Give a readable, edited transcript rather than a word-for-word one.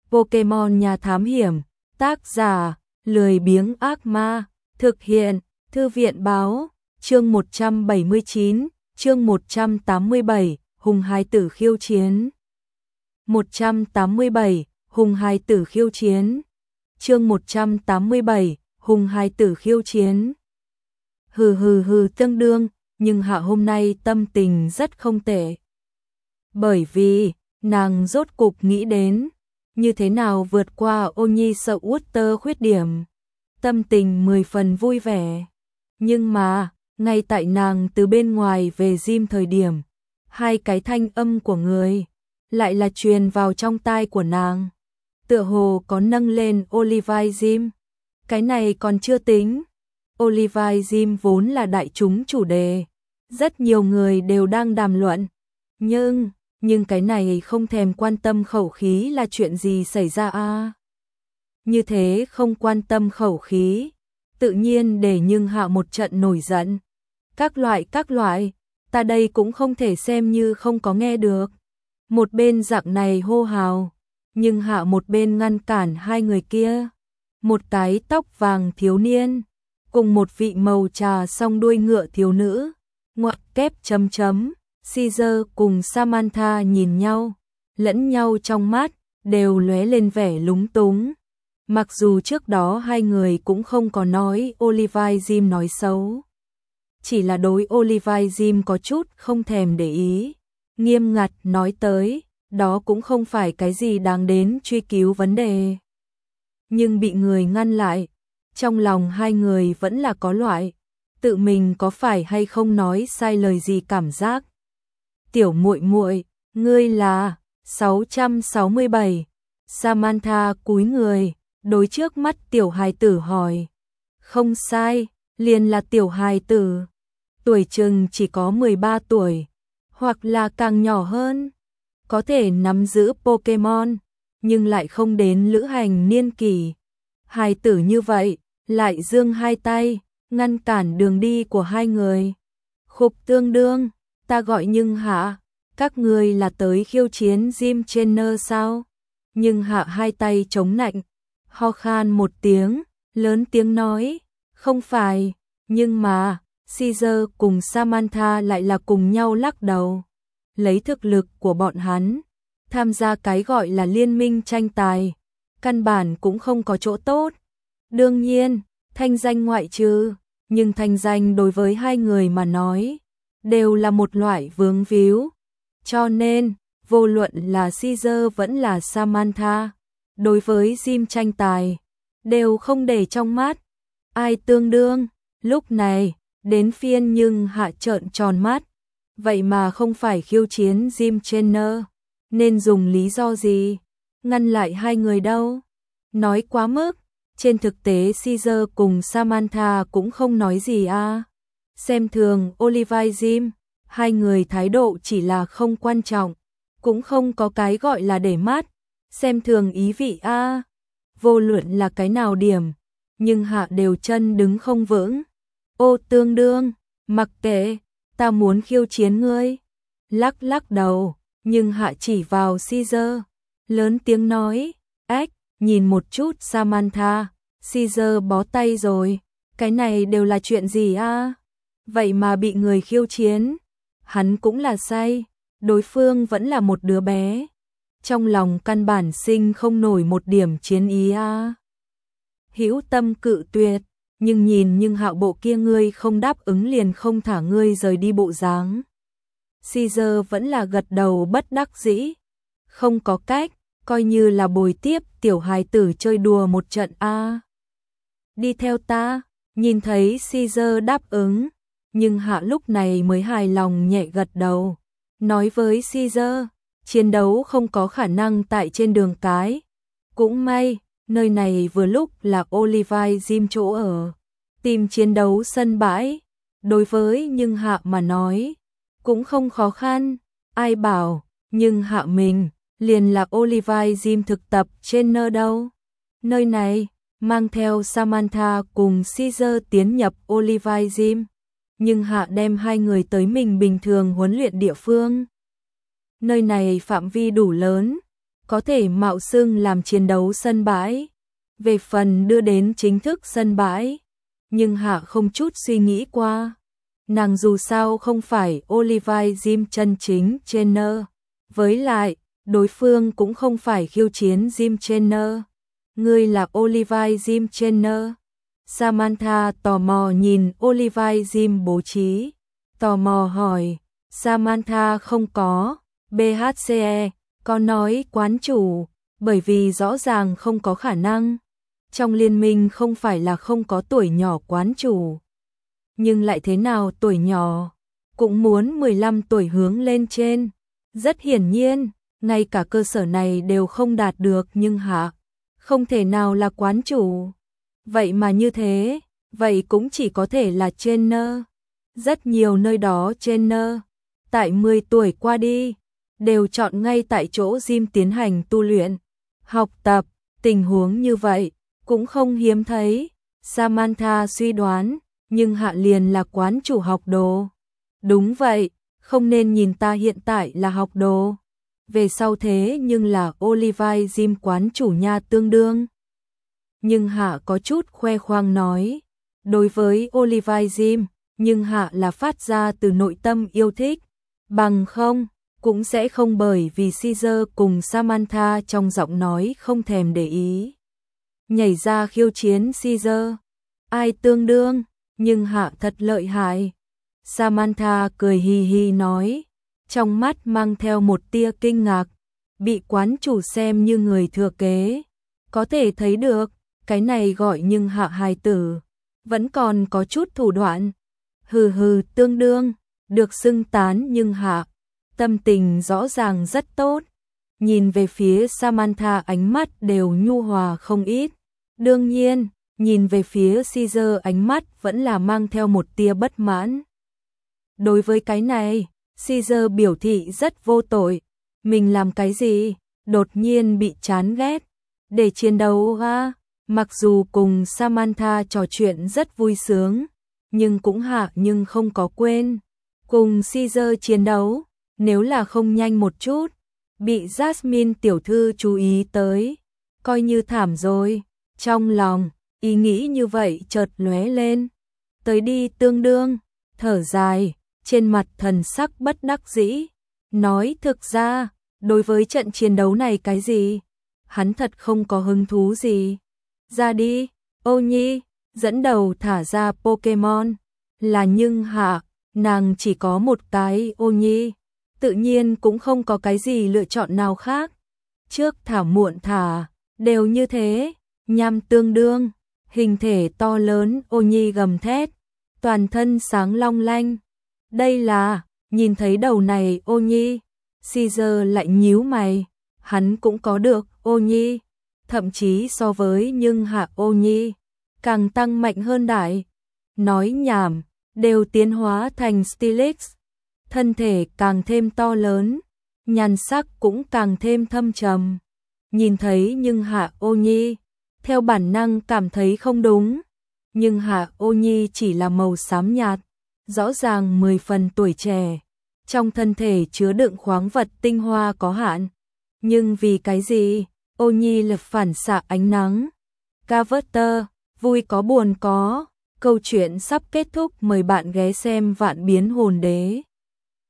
Pokemon nhà thám hiểm, tác giả, lười biếng ác ma, thực hiện, thư viện báo, chương 179, chương 187, hùng hài tử khiêu chiến. 187, hùng hài tử khiêu chiến. Chương 187, hùng hài tử khiêu chiến. Hừ tương đương, nhưng Hạ hôm nay tâm tình rất không tệ. Bởi vì, nàng rốt cục nghĩ đến, như thế nào vượt qua ô nhi sợ Water khuyết điểm. Tâm tình 10 phần vui vẻ. Nhưng mà, ngay tại nàng từ bên ngoài về gym thời điểm, hai cái thanh âm của người lại là truyền vào trong tai của nàng. Tựa hồ có nâng lên Olivia Gym. Cái này còn chưa tính. Olivia Gym vốn là đại chúng chủ đề. Rất nhiều người đều đang đàm luận. Nhưng cái này không thèm quan tâm khẩu khí là chuyện gì xảy ra a? Như thế không quan tâm khẩu khí, tự nhiên để nhưng Hạ một trận nổi giận. Các loại, ta đây cũng không thể xem như không có nghe được. Một bên dạng này hô hào, nhưng Hạ một bên ngăn cản hai người kia. Một cái tóc vàng thiếu niên, cùng một vị màu trà song đuôi ngựa thiếu nữ, ngoặc kép chấm chấm. Caesar cùng Samantha nhìn nhau, lẫn nhau trong mắt, đều lóe lên vẻ lúng túng. Mặc dù trước đó hai người cũng không có nói Olivia Gym nói xấu. Chỉ là đối Olivia Gym có chút không thèm để ý. Nghiêm ngặt nói tới, đó cũng không phải cái gì đáng đến truy cứu vấn đề. Nhưng bị người ngăn lại, trong lòng hai người vẫn là có loại, tự mình có phải hay không nói sai lời gì cảm giác. Tiểu muội muội, ngươi là 667. Samantha cúi người, đối trước mắt tiểu hài tử hỏi. Không sai, liền là tiểu hài tử. Tuổi chừng chỉ có 13 tuổi, hoặc là càng nhỏ hơn. Có thể nắm giữ Pokemon, nhưng lại không đến lữ hành niên kỳ. Hài tử như vậy, lại giương hai tay, ngăn cản đường đi của hai người. Khục tương đương. Ta gọi nhưng Hạ, các người là tới khiêu chiến gym trainer sao? Nhưng Hạ hai tay chống nạnh, ho khan một tiếng, lớn tiếng nói, không phải, nhưng mà, Caesar cùng Samantha lại là cùng nhau lắc đầu. Lấy thực lực của bọn hắn, tham gia cái gọi là liên minh tranh tài, căn bản cũng không có chỗ tốt. Đương nhiên, thanh danh ngoại trừ, nhưng thanh danh đối với hai người mà nói, đều là một loại vướng víu. Cho nên, vô luận là Caesar vẫn là Samantha, đối với gym tranh tài, đều không để trong mắt. Ai tương đương, lúc này, đến phiên nhưng Hạ trợn tròn mắt. Vậy mà không phải khiêu chiến gym trainer, nên dùng lý do gì ngăn lại hai người đâu. Nói quá mức, trên thực tế Caesar cùng Samantha cũng không nói gì a. Xem thường Olivia Gym, hai người thái độ chỉ là không quan trọng, cũng không có cái gọi là để mắt, xem thường ý vị a. Vô luận là cái nào điểm, nhưng Hạ đều chân đứng không vững. Ô tương đương, mặc kệ, ta muốn khiêu chiến ngươi. Lắc đầu, nhưng Hạ chỉ vào Caesar, lớn tiếng nói, ếch, nhìn một chút Samantha, Caesar bó tay rồi, cái này đều là chuyện gì a? Vậy mà bị người khiêu chiến, hắn cũng là say, đối phương vẫn là một đứa bé. Trong lòng căn bản sinh không nổi một điểm chiến ý a. Hữu tâm cự tuyệt, nhưng nhìn nhưng Hạo bộ kia ngươi không đáp ứng liền không thả ngươi rời đi bộ dáng. Caesar vẫn là gật đầu bất đắc dĩ, không có cách, coi như là bồi tiếp tiểu hài tử chơi đùa một trận a. Đi theo ta, nhìn thấy Caesar đáp ứng. Nhưng Hạ lúc này mới hài lòng nhẹ gật đầu, nói với Caesar, chiến đấu không có khả năng tại trên đường cái. Cũng may, nơi này vừa lúc là Olivia Gym chỗ ở, tìm chiến đấu sân bãi, đối với nhưng Hạ mà nói, cũng không khó khăn, ai bảo, nhưng Hạ mình, liền là Olivia Gym thực tập trainer đâu. Nơi này, mang theo Samantha cùng Caesar tiến nhập Olivia Gym. Nhưng Hạ đem hai người tới mình bình thường huấn luyện địa phương. Nơi này phạm vi đủ lớn, có thể mạo xưng làm chiến đấu sân bãi. Về phần đưa đến chính thức sân bãi, nhưng Hạ không chút suy nghĩ qua. Nàng dù sao không phải Olivia Jim chân chính trainer. Với lại, đối phương cũng không phải khiêu chiến Jim trainer. Ngươi là Olivia Jim trainer. Samantha tò mò nhìn Olivia Jim bố trí. Tò mò hỏi, Samantha không có, BHCE, có nói quán chủ, bởi vì rõ ràng không có khả năng. Trong liên minh không phải là không có tuổi nhỏ quán chủ. Nhưng lại thế nào tuổi nhỏ, cũng muốn 15 tuổi hướng lên trên. Rất hiển nhiên, ngay cả cơ sở này đều không đạt được nhưng Hạ không thể nào là quán chủ. Vậy mà như thế, vậy cũng chỉ có thể là trainer. Rất nhiều nơi đó trainer, tại 10 tuổi qua đi, đều chọn ngay tại chỗ gym tiến hành tu luyện, học tập, tình huống như vậy, cũng không hiếm thấy. Samantha suy đoán, nhưng Hạ liền là quán chủ học đồ. Đúng vậy, không nên nhìn ta hiện tại là học đồ. Về sau thế nhưng là Olivia Jim quán chủ nha tương đương. Nhưng Hạ có chút khoe khoang nói, đối với Olivia Jim, nhưng Hạ là phát ra từ nội tâm yêu thích, bằng không, cũng sẽ không bởi vì Caesar cùng Samantha trong giọng nói không thèm để ý. Nhảy ra khiêu chiến Caesar, ai tương đương, nhưng Hạ thật lợi hại. Samantha cười hì hì nói, trong mắt mang theo một tia kinh ngạc, bị quán chủ xem như người thừa kế. Có thể thấy được, cái này gọi nhưng Hạ hài tử, vẫn còn có chút thủ đoạn. Hừ hừ tương đương, được xưng tán nhưng Hạ, tâm tình rõ ràng rất tốt. Nhìn về phía Samantha ánh mắt đều nhu hòa không ít. Đương nhiên, nhìn về phía Caesar ánh mắt vẫn là mang theo một tia bất mãn. Đối với cái này, Caesar biểu thị rất vô tội. Mình làm cái gì? Đột nhiên bị chán ghét. Để chiến đấu à? Mặc dù cùng Samantha trò chuyện rất vui sướng, nhưng cũng Hạ nhưng không có quên. Cùng Caesar chiến đấu, nếu là không nhanh một chút, bị Jasmine tiểu thư chú ý tới, coi như thảm rồi. Trong lòng, ý nghĩ như vậy chợt lóe lên. Tới đi tương đương, thở dài, trên mặt thần sắc bất đắc dĩ. Nói thực ra, đối với trận chiến đấu này cái gì, hắn thật không có hứng thú gì. Ra đi, Ô Nhi, dẫn đầu thả ra Pokemon. Là nhưng Hạ, nàng chỉ có một cái Ô Nhi, tự nhiên cũng không có cái gì lựa chọn nào khác. Trước thả muộn thả, đều như thế. Nham tương đương, hình thể to lớn Ô Nhi gầm thét, toàn thân sáng long lanh. Đây là, nhìn thấy đầu này Ô Nhi, Caesar lại nhíu mày, hắn cũng có được Ô Nhi, thậm chí so với nhưng Hạ Ô Nhi, càng tăng mạnh hơn đại. Nói nhảm, đều tiến hóa thành Steelix, thân thể càng thêm to lớn, nhan sắc cũng càng thêm thâm trầm. Nhìn thấy nhưng Hạ Ô Nhi, theo bản năng cảm thấy không đúng, nhưng Hạ Ô Nhi chỉ là màu xám nhạt, rõ ràng 10 phần tuổi trẻ, trong thân thể chứa đựng khoáng vật tinh hoa có hạn. Nhưng vì cái gì? Ô Nhi lập phản xạ ánh nắng. Carver, vui có buồn có, câu chuyện sắp kết thúc, mời bạn ghé xem Vạn Biến Hồn Đế.